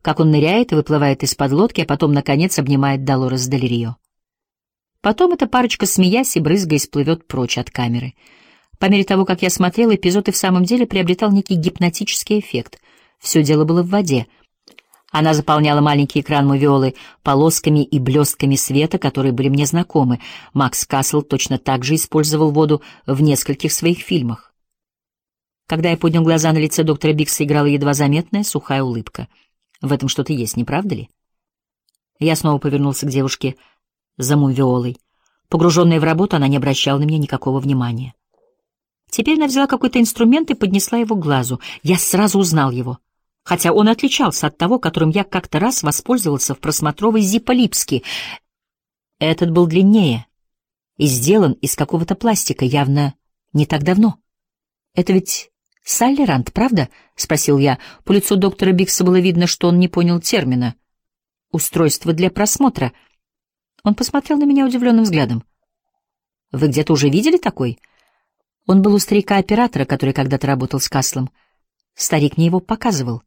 как он ныряет и выплывает из-под лодки, а потом, наконец, обнимает Долорес Дель Рио. Потом эта парочка, смеясь и брызгаясь, плывет прочь от камеры. По мере того, как я смотрел, эпизод и в самом деле приобретал некий гипнотический эффект. Все дело было в воде. Она заполняла маленький экран мувиолы полосками и блестками света, которые были мне знакомы. Макс Кассел точно так же использовал воду в нескольких своих фильмах. Когда я поднял глаза, на лице доктора Бикса играла едва заметная сухая улыбка. В этом что-то есть, не правда ли? Я снова повернулся к девушке за мувиолой. Погруженная в работу, она не обращала на меня никакого внимания. Теперь она взяла какой-то инструмент и поднесла его к глазу. Я сразу узнал его, хотя он отличался от того, которым я как-то раз воспользовался в просмотровой Зиппо Липски. Этот был длиннее и сделан из какого-то пластика, явно не так давно. Это ведь Салли Ранд, правда? — спросил я. По лицу доктора Бикса было видно, что он не понял термина. «Устройство для просмотра». Он посмотрел на меня удивленным взглядом. «Вы где-то уже видели такой?» Он был у старика-оператора, который когда-то работал с Каслом. Старик мне его показывал.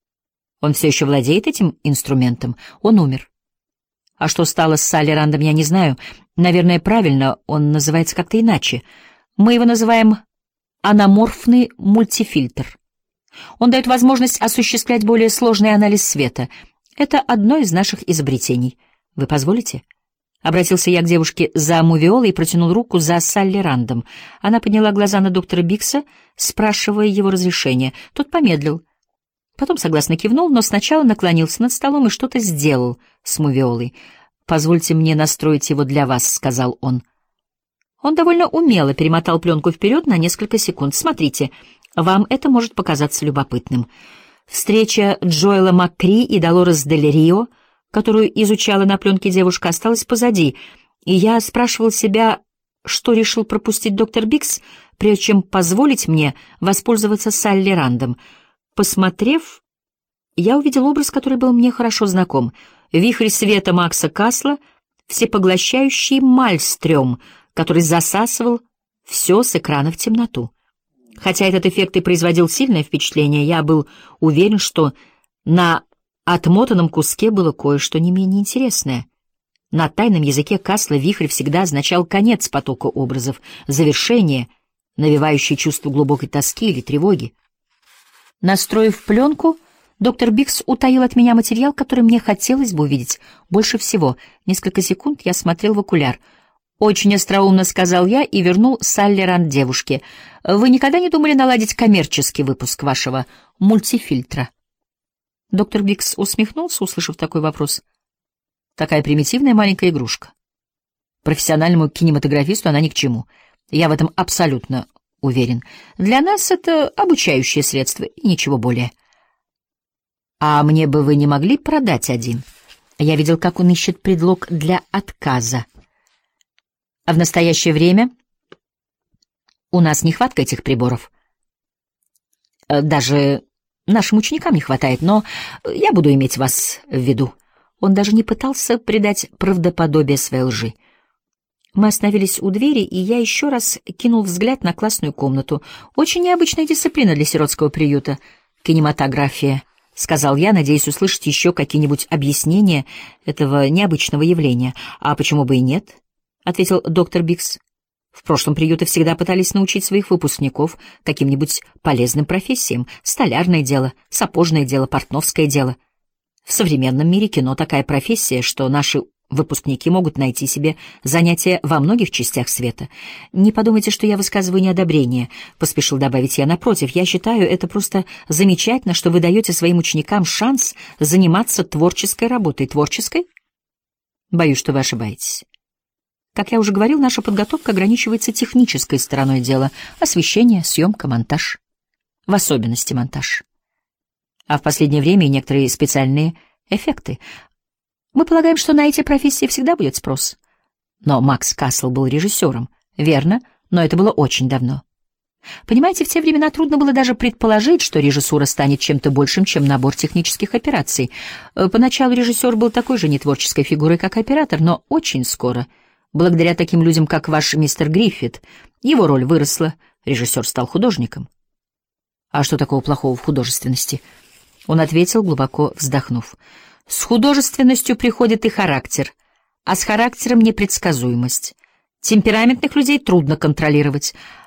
Он все еще владеет этим инструментом. Он умер. А что стало с Салли Рандом, я не знаю. Наверное, правильно, он называется как-то иначе. Мы его называем анаморфный мультифильтр. Он дает возможность осуществлять более сложный анализ света. Это одно из наших изобретений. Вы позволите? Обратился я к девушке за мувиолой и протянул руку за Салли Рандом. Она подняла глаза на доктора Бикса, спрашивая его разрешения. Тот помедлил. Потом согласно кивнул, но сначала наклонился над столом и что-то сделал с мувиолой. «Позвольте мне настроить его для вас», — сказал он. Он довольно умело перемотал пленку вперед на несколько секунд. «Смотрите, вам это может показаться любопытным. Встреча Джоэла МакКри и Долорес Дель Рио, которую изучала на пленке девушка, осталась позади, и я спрашивал себя, что решил пропустить доктор Бикс, прежде чем позволить мне воспользоваться Салли Рандом. Посмотрев, я увидел образ, который был мне хорошо знаком. Вихрь света Макса Касла, всепоглощающий мальстрём, который засасывал все с экрана в темноту. Хотя этот эффект и производил сильное впечатление, я был уверен, что на отмотанном куске было кое-что не менее интересное. На тайном языке Касла вихрь всегда означал конец потока образов, завершение, навевающее чувство глубокой тоски или тревоги. Настроив пленку, доктор Бикс утаил от меня материал, который мне хотелось бы увидеть больше всего. Несколько секунд я смотрел в окуляр. «Очень остроумно», — сказал я и вернул Салли Ранд девушке. «Вы никогда не думали наладить коммерческий выпуск вашего мультифильтра?» Доктор Бикс усмехнулся, услышав такой вопрос. «Такая примитивная маленькая игрушка. Профессиональному кинематографисту она ни к чему. Я в этом абсолютно уверен. Для нас это обучающее средство и ничего более. А мне бы вы не могли продать один? Я видел, как он ищет предлог для отказа. А в настоящее время у нас нехватка этих приборов. Даже нашим ученикам не хватает, но я буду иметь вас в виду». Он даже не пытался придать правдоподобие своей лжи. Мы остановились у двери, и я еще раз кинул взгляд на классную комнату. «Очень необычная дисциплина для сиротского приюта. Кинематография», — сказал я, надеясь услышать еще какие-нибудь объяснения этого необычного явления. «А почему бы и нет?» — ответил доктор Бикс. «В прошлом приюты всегда пытались научить своих выпускников каким-нибудь полезным профессиям. Столярное дело, сапожное дело, портновское дело. В современном мире кино такая профессия, что наши выпускники могут найти себе занятия во многих частях света. Не подумайте, что я высказываю неодобрение», — поспешил добавить я. «Напротив, я считаю это просто замечательно, что вы даете своим ученикам шанс заниматься творческой работой». «Творческой?» «Боюсь, что вы ошибаетесь. Как я уже говорил, наша подготовка ограничивается технической стороной дела — освещение, съемка, монтаж. В особенности монтаж. А в последнее время и некоторые специальные эффекты. Мы полагаем, что на эти профессии всегда будет спрос. Но Макс Кассел был режиссером. Верно, но это было очень давно. Понимаете, в те времена трудно было даже предположить, что режиссура станет чем-то большим, чем набор технических операций. Поначалу режиссер был такой же нетворческой фигурой, как оператор, но очень скоро, благодаря таким людям, как ваш мистер Гриффит, его роль выросла, режиссер стал художником. А что такого плохого в художественности? Он ответил, глубоко вздохнув. С художественностью приходит и характер, а с характером непредсказуемость. Темпераментных людей трудно контролировать,